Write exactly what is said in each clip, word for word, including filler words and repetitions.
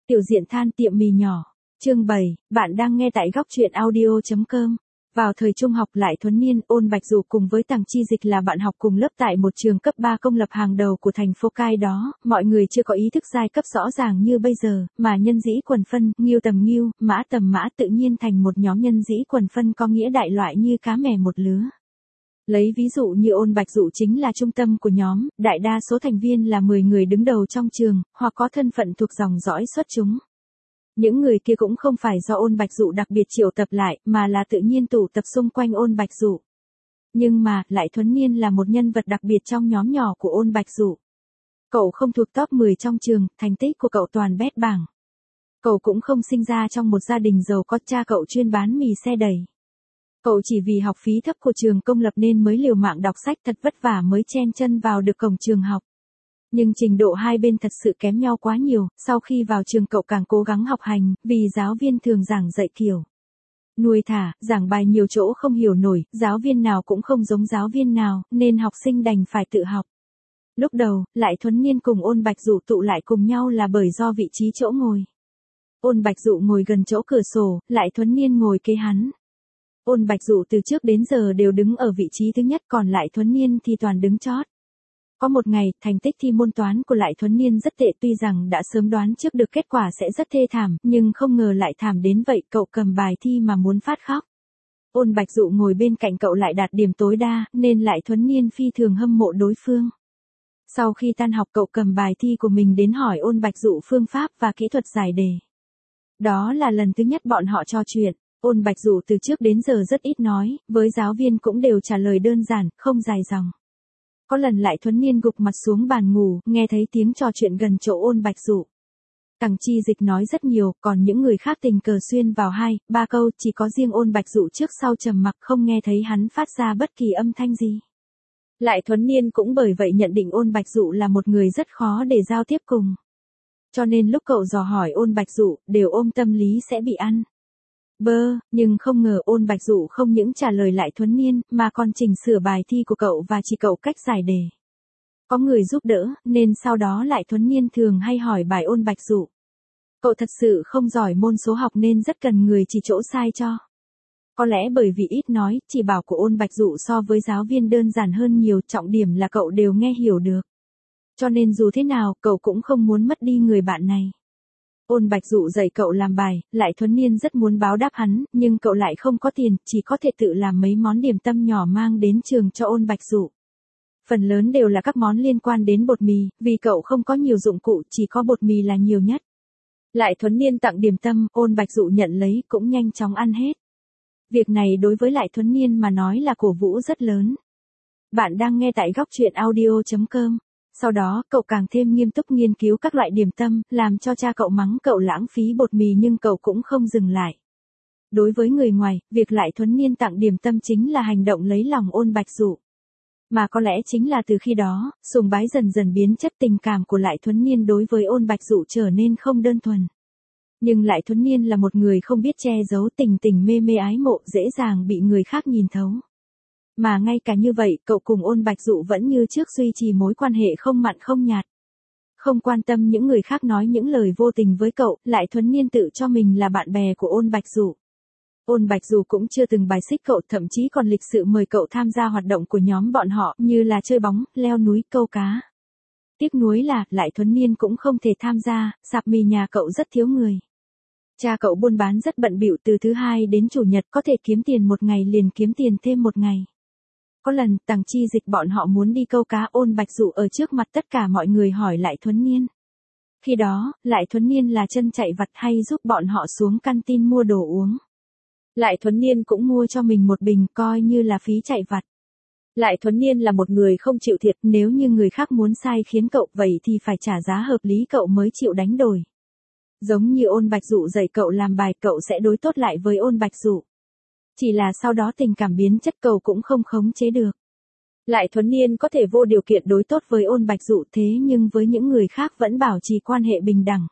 Tiểu Diện than tiệm mì nhỏ. Chương bảy, bạn đang nghe tại góc truyện audio chấm com. Vào thời trung học, Lại Thuấn Niên, Ôn Bạch Dụ cùng với Tằng Chi Dịch là bạn học cùng lớp tại một trường cấp ba công lập hàng đầu của thành phố Cai đó. Mọi người chưa có ý thức giai cấp rõ ràng như bây giờ, mà nhân dĩ quần phân, nghiêu tầm nghiêu, mã tầm mã tự nhiên thành một nhóm nhân dĩ quần phân có nghĩa đại loại như cá mè một lứa. Lấy ví dụ như Ôn Bạch Dụ chính là trung tâm của nhóm, đại đa số thành viên là mười người đứng đầu trong trường, hoặc có thân phận thuộc dòng dõi xuất chúng. Những người kia cũng không phải do Ôn Bạch Dụ đặc biệt triệu tập lại, mà là tự nhiên tụ tập xung quanh Ôn Bạch Dụ. Nhưng mà, Lại Thuấn Niên là một nhân vật đặc biệt trong nhóm nhỏ của Ôn Bạch Dụ. Cậu không thuộc top mười trong trường, thành tích của cậu toàn bét bảng. Cậu cũng không sinh ra trong một gia đình giàu có, cha cậu chuyên bán mì xe đẩy. Cậu chỉ vì học phí thấp của trường công lập nên mới liều mạng đọc sách thật vất vả mới chen chân vào được cổng trường học. Nhưng trình độ hai bên thật sự kém nhau quá nhiều, sau khi vào trường cậu càng cố gắng học hành, vì giáo viên thường giảng dạy kiểu nuôi thả, giảng bài nhiều chỗ không hiểu nổi, giáo viên nào cũng không giống giáo viên nào, nên học sinh đành phải tự học. Lúc đầu, Lại Thuấn Niên cùng Ôn Bạch Dụ tụ lại cùng nhau là bởi do vị trí chỗ ngồi. Ôn Bạch Dụ ngồi gần chỗ cửa sổ, Lại Thuấn Niên ngồi kế hắn. Ôn Bạch Dụ từ trước đến giờ đều đứng ở vị trí thứ nhất, còn Lại Thuấn Niên thì toàn đứng chót. Có một ngày, thành tích thi môn toán của Lại Thuấn Niên rất tệ, tuy rằng đã sớm đoán trước được kết quả sẽ rất thê thảm, nhưng không ngờ lại thảm đến vậy, cậu cầm bài thi mà muốn phát khóc. Ôn Bạch Dụ ngồi bên cạnh cậu lại đạt điểm tối đa, nên Lại Thuấn Niên phi thường hâm mộ đối phương. Sau khi tan học, cậu cầm bài thi của mình đến hỏi Ôn Bạch Dụ phương pháp và kỹ thuật giải đề. Đó là lần thứ nhất bọn họ trò chuyện. Ôn Bạch Dụ từ trước đến giờ rất ít nói, với giáo viên cũng đều trả lời đơn giản, không dài dòng. Có lần Lại Thuấn Niên gục mặt xuống bàn ngủ, nghe thấy tiếng trò chuyện gần chỗ Ôn Bạch Dụ. Tằng Chi Dịch nói rất nhiều, còn những người khác tình cờ xuyên vào hai, ba câu, chỉ có riêng Ôn Bạch Dụ trước sau trầm mặc, không nghe thấy hắn phát ra bất kỳ âm thanh gì. Lại Thuấn Niên cũng bởi vậy nhận định Ôn Bạch Dụ là một người rất khó để giao tiếp cùng. Cho nên lúc cậu dò hỏi Ôn Bạch Dụ, đều ôm tâm lý sẽ bị ăn bơ, nhưng không ngờ Ôn Bạch Dụ không những trả lời Lại Thuấn Niên, mà còn chỉnh sửa bài thi của cậu và chỉ cậu cách giải đề. Có người giúp đỡ, nên sau đó Lại Thuấn Niên thường hay hỏi bài Ôn Bạch Dụ. Cậu thật sự không giỏi môn số học nên rất cần người chỉ chỗ sai cho. Có lẽ bởi vì ít nói, chỉ bảo của Ôn Bạch Dụ so với giáo viên đơn giản hơn nhiều, trọng điểm là cậu đều nghe hiểu được. Cho nên dù thế nào, cậu cũng không muốn mất đi người bạn này. Ôn Bạch Dụ dạy cậu làm bài, Lại Thuấn Niên rất muốn báo đáp hắn, nhưng cậu lại không có tiền, chỉ có thể tự làm mấy món điểm tâm nhỏ mang đến trường cho Ôn Bạch Dụ. Phần lớn đều là các món liên quan đến bột mì, vì cậu không có nhiều dụng cụ, chỉ có bột mì là nhiều nhất. Lại Thuấn Niên tặng điểm tâm, Ôn Bạch Dụ nhận lấy, cũng nhanh chóng ăn hết. Việc này đối với Lại Thuấn Niên mà nói là cổ vũ rất lớn. Bạn đang nghe tại góc truyện audio chấm com. Sau đó, cậu càng thêm nghiêm túc nghiên cứu các loại điểm tâm, làm cho cha cậu mắng cậu lãng phí bột mì, nhưng cậu cũng không dừng lại. Đối với người ngoài, việc Lại Thuấn Niên tặng điểm tâm chính là hành động lấy lòng Ôn Bạch Dụ. Mà có lẽ chính là từ khi đó, sùng bái dần dần biến chất, tình cảm của Lại Thuấn Niên đối với Ôn Bạch Dụ trở nên không đơn thuần. Nhưng Lại Thuấn Niên là một người không biết che giấu, tình tình mê mê ái mộ, dễ dàng bị người khác nhìn thấu. Mà ngay cả như vậy, cậu cùng Ôn Bạch Dụ vẫn như trước duy trì mối quan hệ không mặn không nhạt. Không quan tâm những người khác nói những lời vô tình với cậu, Lại Thuấn Niên tự cho mình là bạn bè của Ôn Bạch Dụ. Ôn Bạch Dụ cũng chưa từng bài xích cậu, thậm chí còn lịch sự mời cậu tham gia hoạt động của nhóm bọn họ, như là chơi bóng, leo núi, câu cá. Tiếc nuối là, Lại Thuấn Niên cũng không thể tham gia, sạp mì nhà cậu rất thiếu người. Cha cậu buôn bán rất bận bịu, từ thứ hai đến chủ nhật có thể kiếm tiền một ngày liền kiếm tiền thêm một ngày. Có lần, Tằng Chi Dịch bọn họ muốn đi câu cá, Ôn Bạch Dụ ở trước mặt tất cả mọi người hỏi Lại Thuấn Niên. Khi đó, Lại Thuấn Niên là chân chạy vặt hay giúp bọn họ xuống canteen mua đồ uống. Lại Thuấn Niên cũng mua cho mình một bình, coi như là phí chạy vặt. Lại Thuấn Niên là một người không chịu thiệt, nếu như người khác muốn sai khiến cậu vậy thì phải trả giá hợp lý cậu mới chịu đánh đổi. Giống như Ôn Bạch Dụ dạy cậu làm bài, cậu sẽ đối tốt lại với Ôn Bạch Dụ. Chỉ là sau đó tình cảm biến chất, cậu cũng không khống chế được. Lại Thuấn Niên có thể vô điều kiện đối tốt với Ôn Bạch Dụ, thế nhưng với những người khác vẫn bảo trì quan hệ bình đẳng.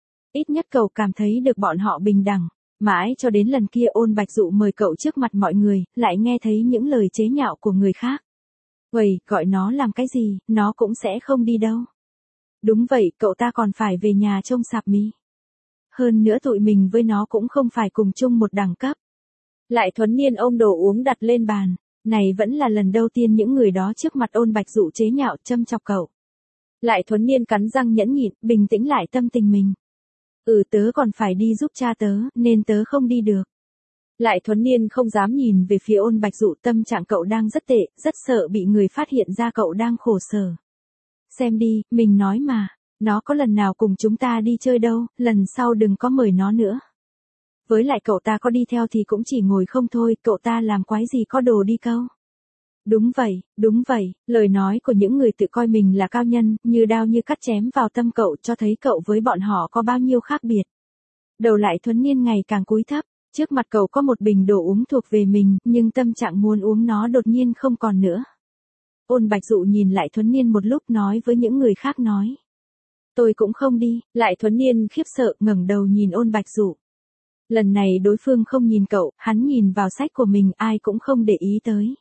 Ít nhất cậu cảm thấy được bọn họ bình đẳng. Mãi cho đến lần kia Ôn Bạch Dụ mời cậu trước mặt mọi người, lại nghe thấy những lời chế nhạo của người khác. Uầy, gọi nó làm cái gì, nó cũng sẽ không đi đâu. Đúng vậy, cậu ta còn phải về nhà trông sạp mì. hơn nữa tụi mình với nó cũng không phải cùng chung một đẳng cấp. Lại Thuấn Niên ôm đồ uống đặt lên bàn, này vẫn là lần đầu tiên những người đó trước mặt Ôn Bạch Dụ chế nhạo châm chọc cậu. Lại Thuấn Niên cắn răng nhẫn nhịn, bình tĩnh lại tâm tình mình. Ừ tớ còn phải đi giúp cha tớ, nên tớ không đi được. Lại Thuấn Niên không dám nhìn về phía Ôn Bạch Dụ, tâm trạng cậu đang rất tệ, rất sợ bị người phát hiện ra cậu đang khổ sở. Xem đi, mình nói mà, nó có lần nào cùng chúng ta đi chơi đâu, lần sau đừng có mời nó nữa. Với lại cậu ta có đi theo thì cũng chỉ ngồi không thôi, cậu ta làm quái gì có đồ đi câu. Đúng vậy, đúng vậy, lời nói của những người tự coi mình là cao nhân, như đao như cắt chém vào tâm cậu, cho thấy cậu với bọn họ có bao nhiêu khác biệt. Đầu Lại Thuấn Niên ngày càng cúi thấp, trước mặt cậu có một bình đồ uống thuộc về mình, nhưng tâm trạng muốn uống nó đột nhiên không còn nữa. Ôn Bạch Dụ nhìn Lại Thuấn Niên một lúc nói với những người khác nói. Tôi cũng không đi. Lại Thuấn Niên khiếp sợ ngẩng đầu nhìn Ôn Bạch Dụ. Lần này đối phương không nhìn cậu, hắn nhìn vào sách của mình, ai cũng không để ý tới.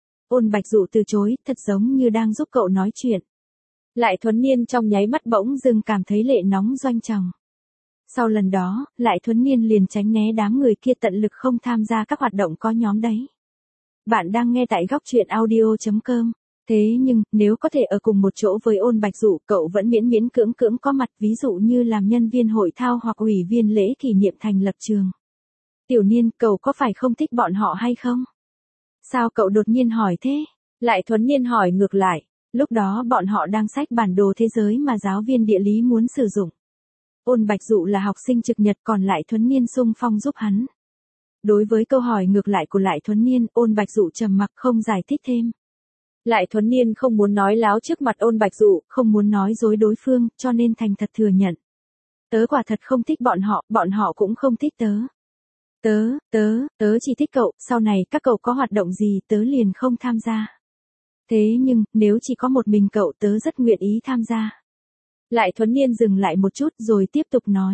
Ôn Bạch Dụ từ chối, thật giống như đang giúp cậu nói chuyện. Lại Thuấn Niên trong nháy mắt bỗng dưng cảm thấy lệ nóng doanh tròng. Sau lần đó, Lại Thuấn Niên liền tránh né đám người kia, tận lực không tham gia các hoạt động có nhóm đấy. Bạn đang nghe tại góc truyện audio chấm com. Thế nhưng, nếu có thể ở cùng một chỗ với Ôn Bạch Dụ, cậu vẫn miễn miễn cưỡng cưỡng có mặt, ví dụ như làm nhân viên hội thao hoặc ủy viên lễ kỷ niệm thành lập trường. Tiểu Niên, cậu có phải không thích bọn họ hay không? Sao cậu đột nhiên hỏi thế? Lại Thuấn Niên hỏi ngược lại, lúc đó bọn họ đang xách bản đồ thế giới mà giáo viên địa lý muốn sử dụng. Ôn Bạch Dụ là học sinh trực nhật, còn Lại Thuấn Niên xung phong giúp hắn. Đối với câu hỏi ngược lại của Lại Thuấn Niên, Ôn Bạch Dụ trầm mặc không giải thích thêm. Lại Thuấn Niên không muốn nói láo trước mặt Ôn Bạch Dụ, không muốn nói dối đối phương, cho nên thành thật thừa nhận. Tớ quả thật không thích bọn họ, bọn họ cũng không thích tớ. Tớ, tớ, tớ chỉ thích cậu, sau này các cậu có hoạt động gì tớ liền không tham gia. Thế nhưng, nếu chỉ có một mình cậu tớ rất nguyện ý tham gia. Lại Thuấn Niên dừng lại một chút rồi tiếp tục nói.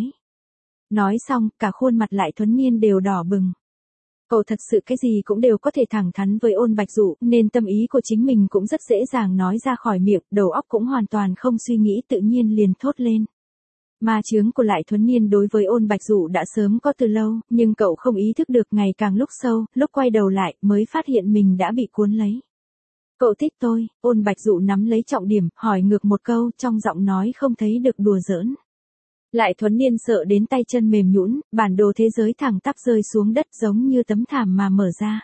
Nói xong, cả khuôn mặt Lại Thuấn Niên đều đỏ bừng. Cậu thật sự cái gì cũng đều có thể thẳng thắn với Ôn Bạch Dụ, nên tâm ý của chính mình cũng rất dễ dàng nói ra khỏi miệng, đầu óc cũng hoàn toàn không suy nghĩ, tự nhiên liền thốt lên. Ma chướng của Lại Thuấn Niên đối với Ôn Bạch Dụ đã sớm có từ lâu, nhưng cậu không ý thức được, ngày càng lúc sâu, lúc quay đầu lại mới phát hiện mình đã bị cuốn lấy. Cậu thích tôi? Ôn Bạch Dụ nắm lấy trọng điểm, hỏi ngược một câu, trong giọng nói không thấy được đùa giỡn. Lại Thuấn Niên sợ đến tay chân mềm nhũn, bản đồ thế giới thẳng tắp rơi xuống đất giống như tấm thảm mà mở ra.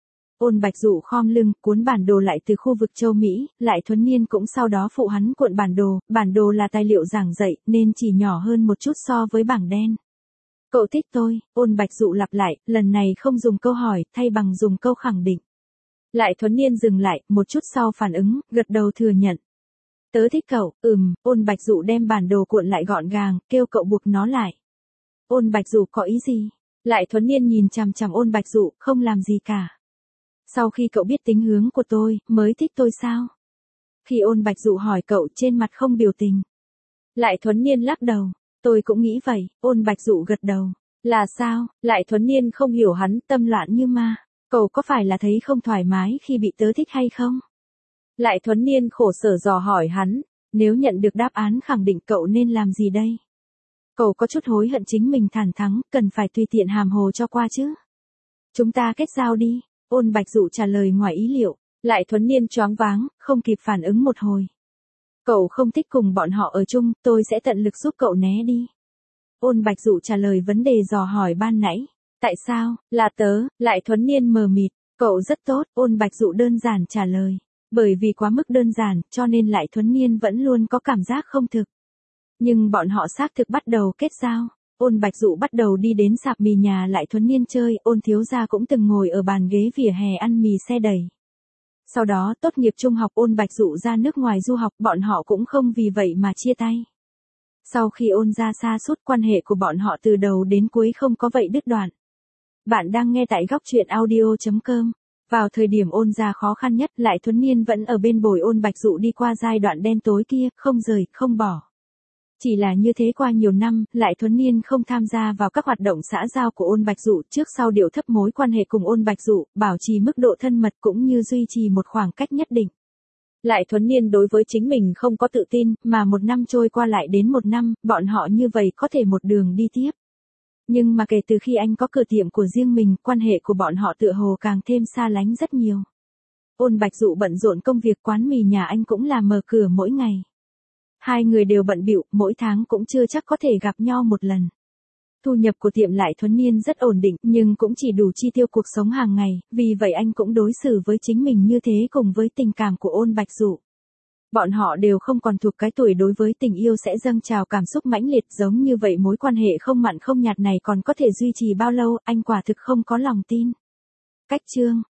Ôn Bạch Dụ khom lưng, cuốn bản đồ lại từ khu vực châu Mỹ, Lại Thuấn Niên cũng sau đó phụ hắn cuộn bản đồ, bản đồ là tài liệu giảng dạy nên chỉ nhỏ hơn một chút so với bảng đen. Cậu thích tôi? Ôn Bạch Dụ lặp lại, lần này không dùng câu hỏi, thay bằng dùng câu khẳng định. Lại Thuấn Niên dừng lại, một chút sau phản ứng, gật đầu thừa nhận. Tớ thích cậu, ừm. Ôn Bạch Dụ đem bản đồ cuộn lại gọn gàng, kêu cậu buộc nó lại. Ôn Bạch Dụ có ý gì? Lại Thuấn Niên nhìn chằm chằm Ôn Bạch Dụ, không làm gì cả. Sau khi cậu biết tính hướng của tôi, mới thích tôi sao? Khi Ôn Bạch Dụ hỏi cậu, trên mặt không biểu tình. Lại Thuấn Niên lắc đầu, tôi cũng nghĩ vậy. Ôn Bạch Dụ gật đầu. Là sao? Lại Thuấn Niên không hiểu hắn, tâm loạn như ma. Cậu có phải là thấy không thoải mái khi bị tớ thích hay không? Lại Thuấn Niên khổ sở dò hỏi hắn, nếu nhận được đáp án khẳng định cậu nên làm gì đây? Cậu có chút hối hận chính mình thản thắng, cần phải tùy tiện hàm hồ cho qua chứ. Chúng ta kết giao đi. Ôn Bạch Dụ trả lời ngoài ý liệu, Lại Thuấn Niên choáng váng, không kịp phản ứng một hồi. Cậu không thích cùng bọn họ ở chung, tôi sẽ tận lực giúp cậu né đi. Ôn Bạch Dụ trả lời vấn đề dò hỏi ban nãy. Tại sao? Là tớ. Lại Thuấn Niên mờ mịt. Cậu rất tốt. Ôn Bạch Dụ đơn giản trả lời. Bởi vì quá mức đơn giản, cho nên Lại Thuấn Niên vẫn luôn có cảm giác không thực. Nhưng bọn họ xác thực bắt đầu kết giao. Ôn Bạch Dụ bắt đầu đi đến sạp mì nhà Lại Thuấn Niên chơi, Ôn thiếu gia cũng từng ngồi ở bàn ghế vỉa hè ăn mì xe đẩy. Sau đó tốt nghiệp trung học, Ôn Bạch Dụ ra nước ngoài du học, bọn họ cũng không vì vậy mà chia tay. Sau khi Ôn ra xa sút, quan hệ của bọn họ từ đầu đến cuối không có vậy đứt đoạn. Bạn đang nghe tại góc truyện audio chấm com. Vào thời điểm Ôn ra khó khăn nhất, Lại Thuấn Niên vẫn ở bên bồi Ôn Bạch Dụ đi qua giai đoạn đen tối kia, không rời, không bỏ. Chỉ là như thế qua nhiều năm, Lại Thuấn Niên không tham gia vào các hoạt động xã giao của Ôn Bạch Dụ, trước sau điệu thấp mối quan hệ cùng Ôn Bạch Dụ, bảo trì mức độ thân mật cũng như duy trì một khoảng cách nhất định. Lại Thuấn Niên đối với chính mình không có tự tin, mà một năm trôi qua lại đến một năm, bọn họ như vậy có thể một đường đi tiếp. Nhưng mà kể từ khi anh có cửa tiệm của riêng mình, quan hệ của bọn họ tựa hồ càng thêm xa lánh rất nhiều. Ôn Bạch Dụ bận rộn công việc quán mì nhà anh cũng là mở cửa mỗi ngày. Hai người đều bận bịu, mỗi tháng cũng chưa chắc có thể gặp nhau một lần. Thu nhập của tiệm Lại Thuấn Niên rất ổn định, nhưng cũng chỉ đủ chi tiêu cuộc sống hàng ngày, vì vậy anh cũng đối xử với chính mình như thế cùng với tình cảm của Ôn Bạch Dụ. Bọn họ đều không còn thuộc cái tuổi đối với tình yêu sẽ dâng trào cảm xúc mãnh liệt, giống như vậy mối quan hệ không mặn không nhạt này còn có thể duy trì bao lâu, anh quả thực không có lòng tin. Cách chương